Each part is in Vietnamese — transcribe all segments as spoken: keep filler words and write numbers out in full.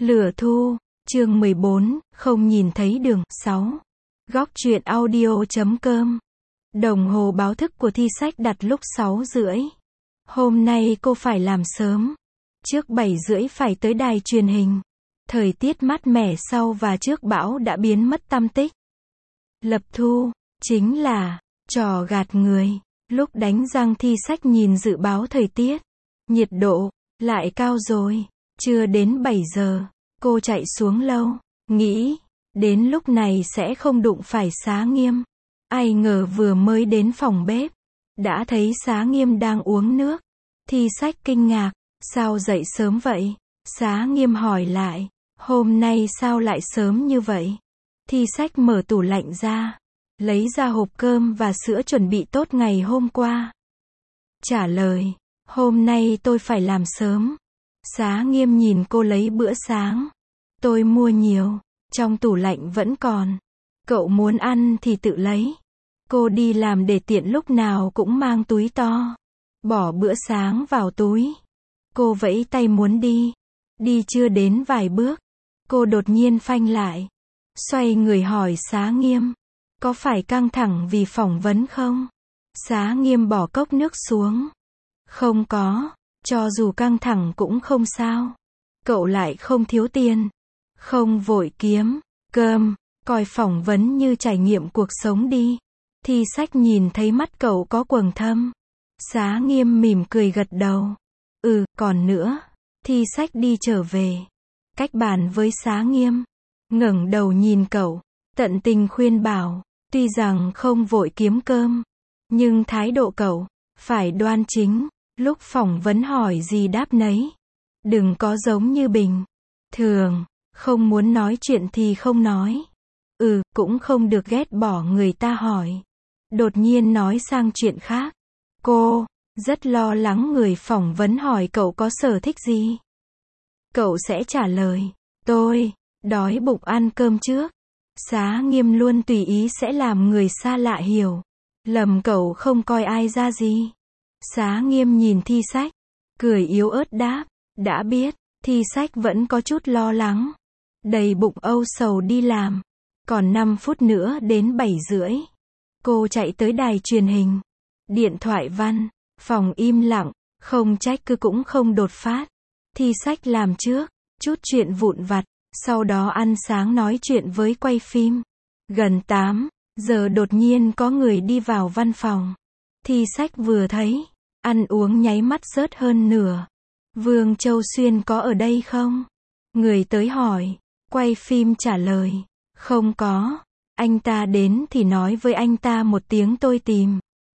Lửa thu, chương mười bốn, không nhìn thấy đường, sáu. Góc truyện audio chấm com. Đồng hồ báo thức của Thi Sách đặt lúc sáu rưỡi. Hôm nay cô phải làm sớm. Trước bảy rưỡi phải tới đài truyền hình. Thời tiết mát mẻ sau và trước bão đã biến mất tăm tích. Lập thu, chính là trò gạt người. Lúc đánh răng Thi Sách nhìn dự báo thời tiết. Nhiệt độ, lại cao rồi. Chưa đến bảy giờ. Cô chạy xuống lâu, nghĩ, đến lúc này sẽ không đụng phải Xá Nghiêm. Ai ngờ vừa mới đến phòng bếp, đã thấy Xá Nghiêm đang uống nước. Thi Sách kinh ngạc, sao dậy sớm vậy? Xá Nghiêm hỏi lại, hôm nay sao lại sớm như vậy? Thi Sách mở tủ lạnh ra, lấy ra hộp cơm và sữa chuẩn bị tốt ngày hôm qua. Trả lời, hôm nay tôi phải làm sớm. Xá Nghiêm nhìn cô lấy bữa sáng. Tôi mua nhiều, trong tủ lạnh vẫn còn. Cậu muốn ăn thì tự lấy. Cô đi làm để tiện lúc nào cũng mang túi to. Bỏ bữa sáng vào túi. Cô vẫy tay muốn đi. Đi chưa đến vài bước. Cô đột nhiên phanh lại. Xoay người hỏi Xá Nghiêm. Có phải căng thẳng vì phỏng vấn không? Xá Nghiêm bỏ cốc nước xuống. Không có. Cho dù căng thẳng cũng không sao. Cậu lại không thiếu tiền. Không vội kiếm cơm, coi phỏng vấn như trải nghiệm cuộc sống đi. Thi Sách nhìn thấy mắt cậu có quầng thâm. Xá Nghiêm mỉm cười gật đầu. Ừ, còn nữa. Thi Sách đi trở về. Cách bàn với Xá Nghiêm. Ngẩng đầu nhìn cậu. Tận tình khuyên bảo. Tuy rằng không vội kiếm cơm. Nhưng thái độ cậu, phải đoan chính. Lúc phỏng vấn hỏi gì đáp nấy. Đừng có giống như bình thường. Không muốn nói chuyện thì không nói. Ừ, cũng không được ghét bỏ người ta hỏi. Đột nhiên nói sang chuyện khác. Cô, rất lo lắng người phỏng vấn hỏi cậu có sở thích gì. Cậu sẽ trả lời. Tôi, đói bụng ăn cơm trước. Xá Nghiêm luôn tùy ý sẽ làm người xa lạ hiểu. Lầm cậu không coi ai ra gì. Xá Nghiêm nhìn Thi Sách. Cười yếu ớt đáp. Đã biết, Thi Sách vẫn có chút lo lắng. Đầy bụng âu sầu đi làm. Còn năm phút nữa đến bảy rưỡi. Cô chạy tới đài truyền hình. Điện thoại văng. Phòng im lặng. Không trách cứ cũng không đột phát. Thi Sách làm trước. Chút chuyện vụn vặt. Sau đó ăn sáng nói chuyện với quay phim. Gần tám giờ đột nhiên có người đi vào văn phòng. Thi Sách vừa thấy. Ăn uống nháy mắt rớt hơn nửa. Vương Châu Xuyên có ở đây không? Người tới hỏi. Quay phim trả lời. Không có. Anh ta đến thì nói với anh ta một tiếng tôi tìm.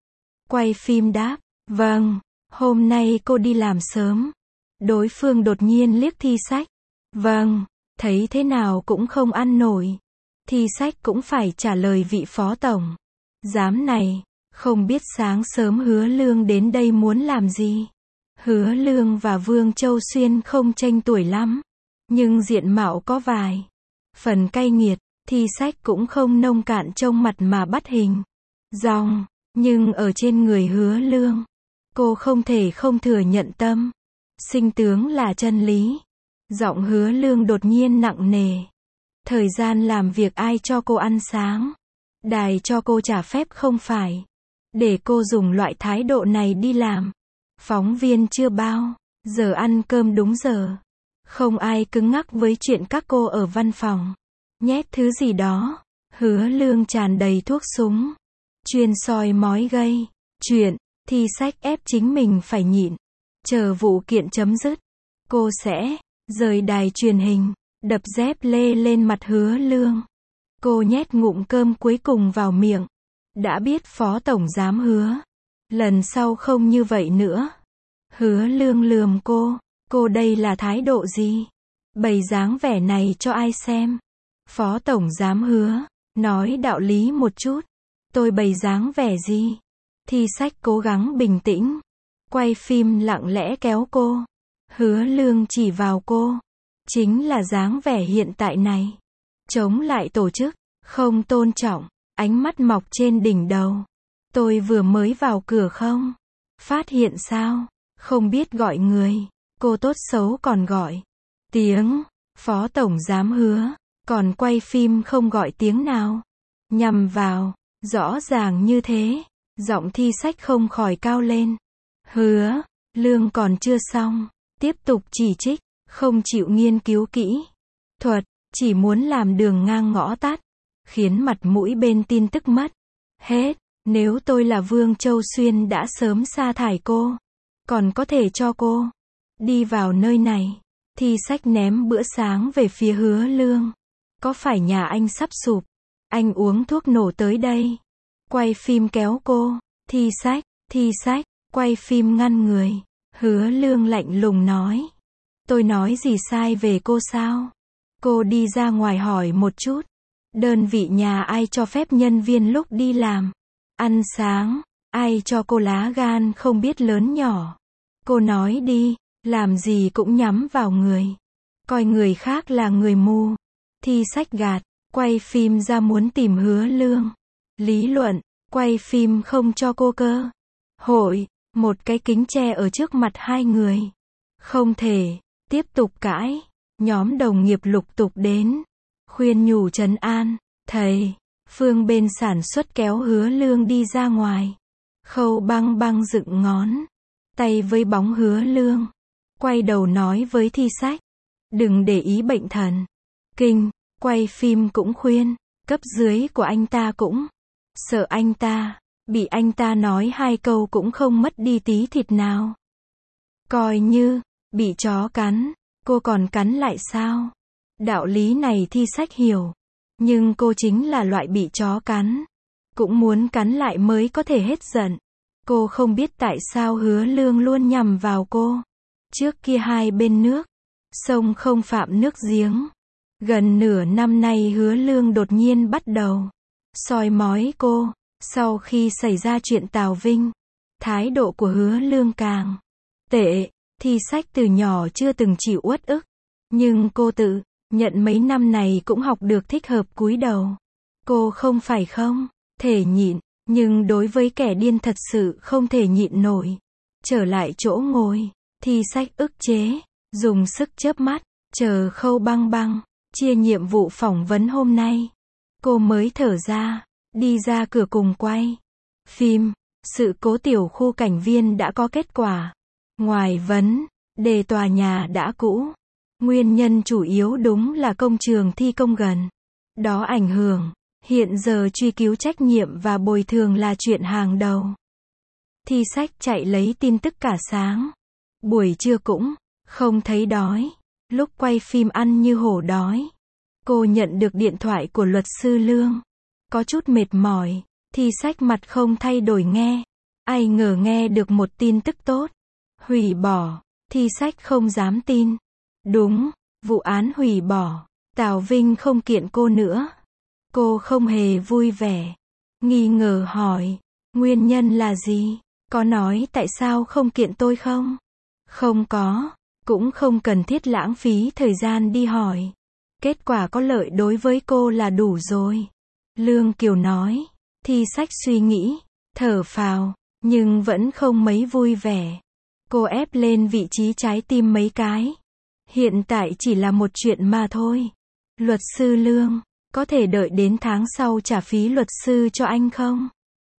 Quay phim đáp. Vâng. Hôm nay cô đi làm sớm. Đối phương đột nhiên liếc Thi Sách. Vâng. Thấy thế nào cũng không ăn nổi. Thi Sách cũng phải trả lời vị phó tổng. Giám này. Không biết sáng sớm Hứa Lương đến đây muốn làm gì. Hứa Lương và Vương Châu Xuyên không chênh tuổi lắm. Nhưng diện mạo có vài phần cay nghiệt. Thi Sách cũng không nông cạn trông mặt mà bắt hình dong. Nhưng ở trên người Hứa Lương, cô không thể không thừa nhận tâm sinh tướng là chân lý. Giọng Hứa Lương đột nhiên nặng nề. Thời gian làm việc ai cho cô ăn sáng? Đài cho cô trả phép không phải để cô dùng loại thái độ này đi làm. Phóng viên chưa bao giờ ăn cơm đúng giờ. Không ai cứng ngắc với chuyện các cô ở văn phòng nhét thứ gì đó. Hứa Lương tràn đầy thuốc súng. Chuyên soi mói gây chuyện. Thi Sách ép chính mình phải nhịn. Chờ vụ kiện chấm dứt. Cô sẽ rời đài truyền hình. Đập dép lê lên mặt Hứa Lương. Cô nhét ngụm cơm cuối cùng vào miệng. Đã biết phó tổng giám hứa. Lần sau không như vậy nữa. Hứa Lương lườm cô. Cô đây là thái độ gì? Bày dáng vẻ này cho ai xem? Phó tổng giám hứa. Nói đạo lý một chút. Tôi bày dáng vẻ gì? Thi Sách cố gắng bình tĩnh. Quay phim lặng lẽ kéo cô. Hứa Lương chỉ vào cô. Chính là dáng vẻ hiện tại này. Chống lại tổ chức. Không tôn trọng. Ánh mắt mọc trên đỉnh đầu. Tôi vừa mới vào cửa không? Phát hiện sao? Không biết gọi người. Cô tốt xấu còn gọi tiếng. Phó tổng giám hứa, còn quay phim không gọi tiếng nào. Nhằm vào, rõ ràng như thế, giọng Thi Sách không khỏi cao lên. Hứa, Lương còn chưa xong, tiếp tục chỉ trích, không chịu nghiên cứu kỹ thuật, chỉ muốn làm đường ngang ngõ tắt, khiến mặt mũi bên tin tức mất hết. Nếu tôi là Vương Châu Xuyên đã sớm sa thải cô, còn có thể cho cô đi vào nơi này. Thi Sách ném bữa sáng về phía Hứa Lương. Có phải nhà anh sắp sụp? Anh uống thuốc nổ tới đây. Quay phim kéo cô. Thi Sách, Thi Sách, quay phim ngăn người. Hứa Lương lạnh lùng nói. Tôi nói gì sai về cô sao? Cô đi ra ngoài hỏi một chút. Đơn vị nhà ai cho phép nhân viên lúc đi làm ăn sáng, ai cho cô lá gan không biết lớn nhỏ? Cô nói đi, làm gì cũng nhắm vào người. Coi người khác là người mù. Thi Sách gạt, quay phim ra muốn tìm Hứa Lương. Lý luận, quay phim không cho cô cơ hội, một cái kính che ở trước mặt hai người. Không thể, tiếp tục cãi. Nhóm đồng nghiệp lục tục đến, khuyên nhủ trấn an, thầy, Phương bên sản xuất kéo Hứa Lương đi ra ngoài. Khâu Băng Băng dựng ngón tay với bóng Hứa Lương, quay đầu nói với Thi Sách, đừng để ý bệnh thần kinh. Quay phim cũng khuyên, cấp dưới của anh ta cũng sợ anh ta, bị anh ta nói hai câu cũng không mất đi tí thịt nào. Coi như bị chó cắn, cô còn cắn lại sao? Đạo lý này Thi Sách hiểu, nhưng cô chính là loại bị chó cắn, cũng muốn cắn lại mới có thể hết giận. Cô không biết tại sao Hứa Lương luôn nhằm vào cô. Trước kia hai bên nước sông không phạm nước giếng. Gần nửa năm nay Hứa Lương đột nhiên bắt đầu soi mói cô. Sau khi xảy ra chuyện Tào Vinh, thái độ của Hứa Lương càng tệ. Thi Sách từ nhỏ chưa từng chịu uất ức, nhưng cô tự nhận mấy năm này cũng học được thích hợp cúi đầu. Cô không phải không thể nhịn, nhưng đối với kẻ điên thật sự không thể nhịn nổi. Trở lại chỗ ngồi, Thi Sách ức chế, dùng sức chớp mắt, chờ Khâu Băng Băng chia nhiệm vụ phỏng vấn hôm nay. Cô mới thở ra, đi ra cửa cùng quay phim. Sự cố tiểu khu Cảnh Viên đã có kết quả. Ngoài vấn đề tòa nhà đã cũ, nguyên nhân chủ yếu đúng là công trường thi công gần đó ảnh hưởng. Hiện giờ truy cứu trách nhiệm và bồi thường là chuyện hàng đầu. Thi Sách chạy lấy tin tức cả sáng. Buổi trưa cũng không thấy đói. Lúc quay phim ăn như hổ đói. Cô nhận được điện thoại của luật sư Lương. Có chút mệt mỏi, Thi Sách mặt không thay đổi nghe. Ai ngờ nghe được một tin tức tốt. Hủy bỏ. Thi Sách không dám tin. Đúng, vụ án hủy bỏ. Tào Vinh không kiện cô nữa. Cô không hề vui vẻ. Nghi ngờ hỏi, nguyên nhân là gì? Có nói tại sao không kiện tôi không? Không có, cũng không cần thiết lãng phí thời gian đi hỏi. Kết quả có lợi đối với cô là đủ rồi. Lương Kiều nói. Thi Sách suy nghĩ, thở phào, nhưng vẫn không mấy vui vẻ. Cô ép lên vị trí trái tim mấy cái. Hiện tại chỉ là một chuyện mà thôi. Luật sư Lương, có thể đợi đến tháng sau trả phí luật sư cho anh không?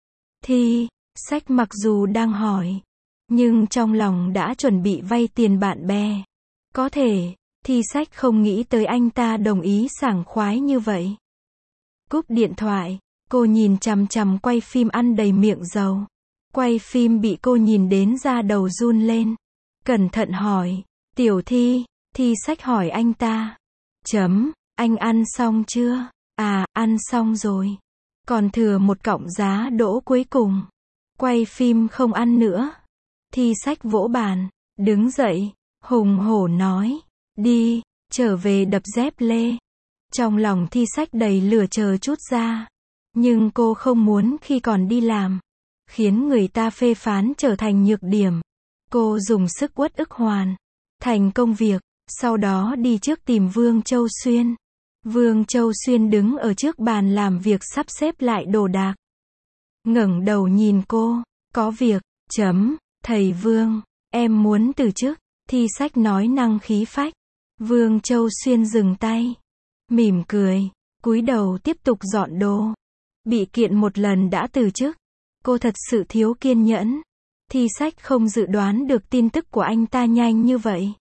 Thi Sách mặc dù đang hỏi, nhưng trong lòng đã chuẩn bị vay tiền bạn bè. Có thể, Thi Sách không nghĩ tới anh ta đồng ý sảng khoái như vậy. Cúp điện thoại, cô nhìn chằm chằm quay phim ăn đầy miệng dầu. Quay phim bị cô nhìn đến da đầu run lên. Cẩn thận hỏi, Tiểu Thi, Thi Sách hỏi anh ta. Chấm, anh ăn xong chưa? À, ăn xong rồi. Còn thừa một cọng giá đỗ cuối cùng. Quay phim không ăn nữa. Thi Sách vỗ bàn, đứng dậy, hùng hổ nói, đi, trở về đập dép lê. Trong lòng Thi Sách đầy lửa chờ chút ra. Nhưng cô không muốn khi còn đi làm, khiến người ta phê phán trở thành nhược điểm. Cô dùng sức uất ức hoàn thành công việc, sau đó đi trước tìm Vương Châu Xuyên. Vương Châu Xuyên đứng ở trước bàn làm việc sắp xếp lại đồ đạc. Ngẩng đầu nhìn cô, có việc, chấm, thầy Vương, em muốn từ chức. Thi Sách nói năng khí phách, Vương Châu Xuyên dừng tay, mỉm cười, cúi đầu tiếp tục dọn đồ. Bị kiện một lần đã từ chức. Cô thật sự thiếu kiên nhẫn. Thi Sách không dự đoán được tin tức của anh ta nhanh như vậy.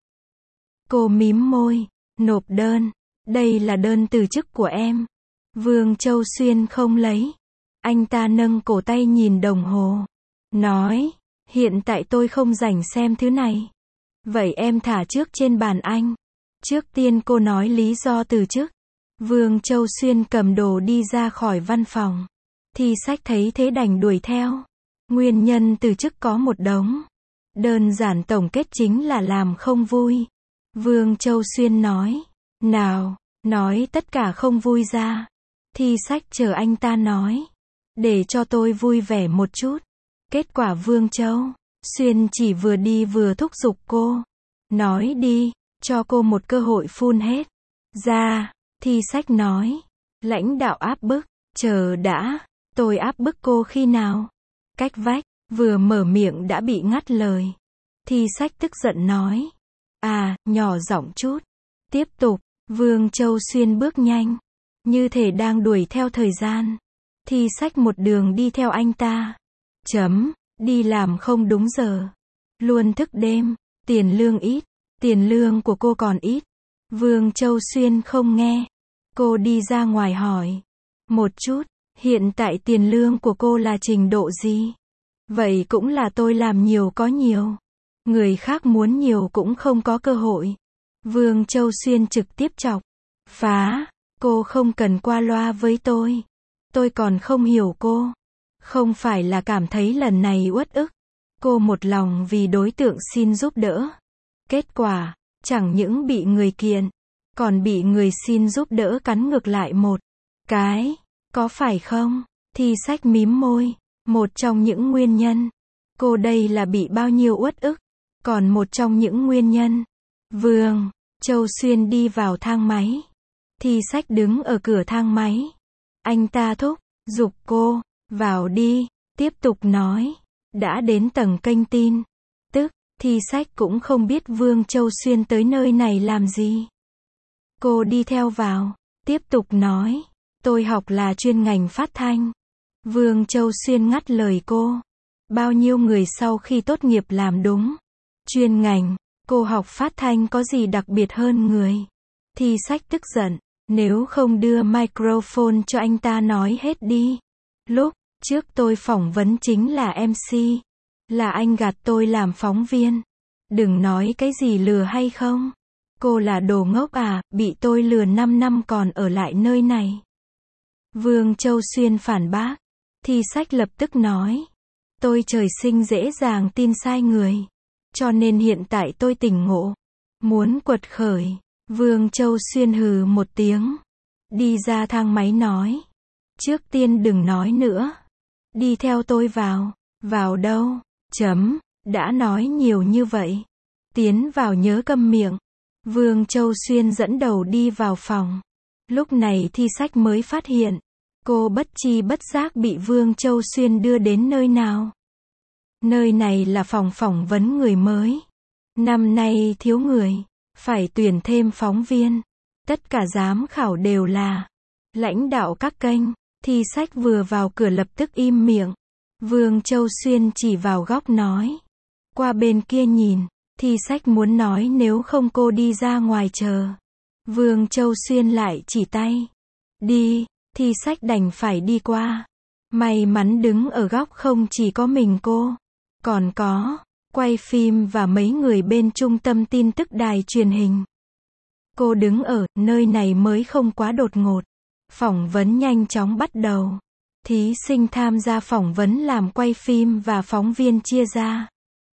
Cô mím môi, nộp đơn. Đây là đơn từ chức của em. Vương Châu Xuyên không lấy. Anh ta nâng cổ tay nhìn đồng hồ. Nói, hiện tại tôi không rảnh xem thứ này. Vậy em thả trước trên bàn anh. Trước tiên cô nói lý do từ chức. Vương Châu Xuyên cầm đồ đi ra khỏi văn phòng. Thi Sách thấy thế đành đuổi theo. Nguyên nhân từ chức có một đống. Đơn giản tổng kết chính là làm không vui. Vương Châu Xuyên nói. Nào, nói tất cả không vui ra. Thi Sách chờ anh ta nói. Để cho tôi vui vẻ một chút. Kết quả Vương Châu Xuyên chỉ vừa đi vừa thúc giục cô. Nói đi, cho cô một cơ hội phun hết ra. Thi Sách nói. Lãnh đạo áp bức. Chờ đã, tôi áp bức cô khi nào? Cách vách, vừa mở miệng đã bị ngắt lời. Thi Sách tức giận nói. À, nhỏ giọng chút. Tiếp tục, Vương Châu Xuyên bước nhanh. Như thể đang đuổi theo thời gian. Thi Sách một đường đi theo anh ta. Chấm, đi làm không đúng giờ. Luôn thức đêm, tiền lương ít. Tiền lương của cô còn ít. Vương Châu Xuyên không nghe. Cô đi ra ngoài hỏi. Một chút, hiện tại tiền lương của cô là trình độ gì? Vậy cũng là tôi làm nhiều có nhiều. Người khác muốn nhiều cũng không có cơ hội. Vương Châu Xuyên trực tiếp chọc. Phá, cô không cần qua loa với tôi. Tôi còn không hiểu cô. Không phải là cảm thấy lần này uất ức. Cô một lòng vì đối tượng xin giúp đỡ. Kết quả, chẳng những bị người kiện, còn bị người xin giúp đỡ cắn ngược lại một cái. Có phải không? Thi Sách mím môi. Một trong những nguyên nhân. Cô đây là bị bao nhiêu uất ức. Còn một trong những nguyên nhân. Vương Châu Xuyên đi vào thang máy. Thi Sách đứng ở cửa thang máy. Anh ta thúc giục cô. Vào đi. Tiếp tục nói. Đã đến tầng kênh tin tức. Thi Sách cũng không biết Vương Châu Xuyên tới nơi này làm gì. Cô đi theo vào. Tiếp tục nói. Tôi học là chuyên ngành phát thanh. Vương Châu Xuyên ngắt lời cô. Bao nhiêu người sau khi tốt nghiệp làm đúng chuyên ngành, cô học phát thanh có gì đặc biệt hơn người? Thi Sách tức giận. Nếu không đưa microphone cho anh ta nói hết đi. Lúc trước tôi phỏng vấn chính là em xê. Là anh gạt tôi làm phóng viên. Đừng nói cái gì lừa hay không. Cô là đồ ngốc à, bị tôi lừa năm năm còn ở lại nơi này. Vương Châu Xuyên phản bác. Thi Sách lập tức nói. Tôi trời sinh dễ dàng tin sai người. Cho nên hiện tại tôi tỉnh ngộ. Muốn quật khởi. Vương Châu Xuyên hừ một tiếng. Đi ra thang máy nói. Trước tiên đừng nói nữa. Đi theo tôi vào. Vào đâu? Chấm. Đã nói nhiều như vậy. Tiến vào nhớ câm miệng. Vương Châu Xuyên dẫn đầu đi vào phòng. Lúc này Thi Sách mới phát hiện. Cô bất chi bất giác bị Vương Châu Xuyên đưa đến nơi nào. Nơi này là phòng phỏng vấn người mới. Năm nay thiếu người. Phải tuyển thêm phóng viên. Tất cả giám khảo đều là lãnh đạo các kênh. Thi Sách vừa vào cửa lập tức im miệng. Vương Châu Xuyên chỉ vào góc nói. Qua bên kia nhìn. Thi Sách muốn nói nếu không cô đi ra ngoài chờ. Vương Châu Xuyên lại chỉ tay. Đi. Thi Sách đành phải đi qua. May mắn đứng ở góc không chỉ có mình cô. Còn có quay phim và mấy người bên trung tâm tin tức đài truyền hình. Cô đứng ở nơi này mới không quá đột ngột. Phỏng vấn nhanh chóng bắt đầu. Thí sinh tham gia phỏng vấn làm quay phim và phóng viên chia ra.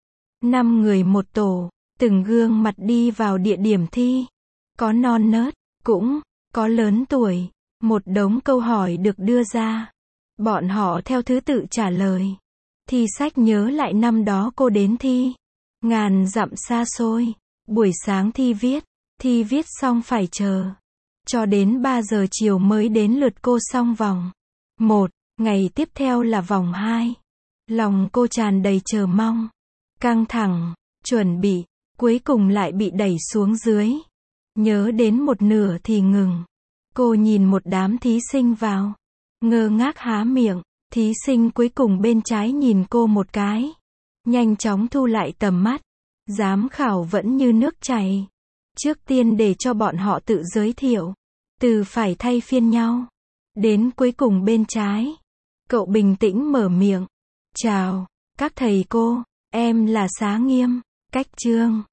Năm người một tổ, từng gương mặt đi vào địa điểm thi. Có non nớt, cũng có lớn tuổi. Một đống câu hỏi được đưa ra. Bọn họ theo thứ tự trả lời. Thi Sách nhớ lại năm đó cô đến thi. Ngàn dặm xa xôi. Buổi sáng thi viết. Thi viết xong phải chờ. Cho đến ba giờ chiều mới đến lượt cô xong vòng một. Ngày tiếp theo là vòng hai. Lòng cô tràn đầy chờ mong. Căng thẳng. Chuẩn bị. Cuối cùng lại bị đẩy xuống dưới. Nhớ đến một nửa thì ngừng. Cô nhìn một đám thí sinh vào. Ngơ ngác há miệng. Thí sinh cuối cùng bên trái nhìn cô một cái. Nhanh chóng thu lại tầm mắt. Giám khảo vẫn như nước chảy. Trước tiên để cho bọn họ tự giới thiệu. Từ phải thay phiên nhau. Đến cuối cùng bên trái. Cậu bình tĩnh mở miệng. Chào, các thầy cô, em là Xá Nghiêm, Cách Trương.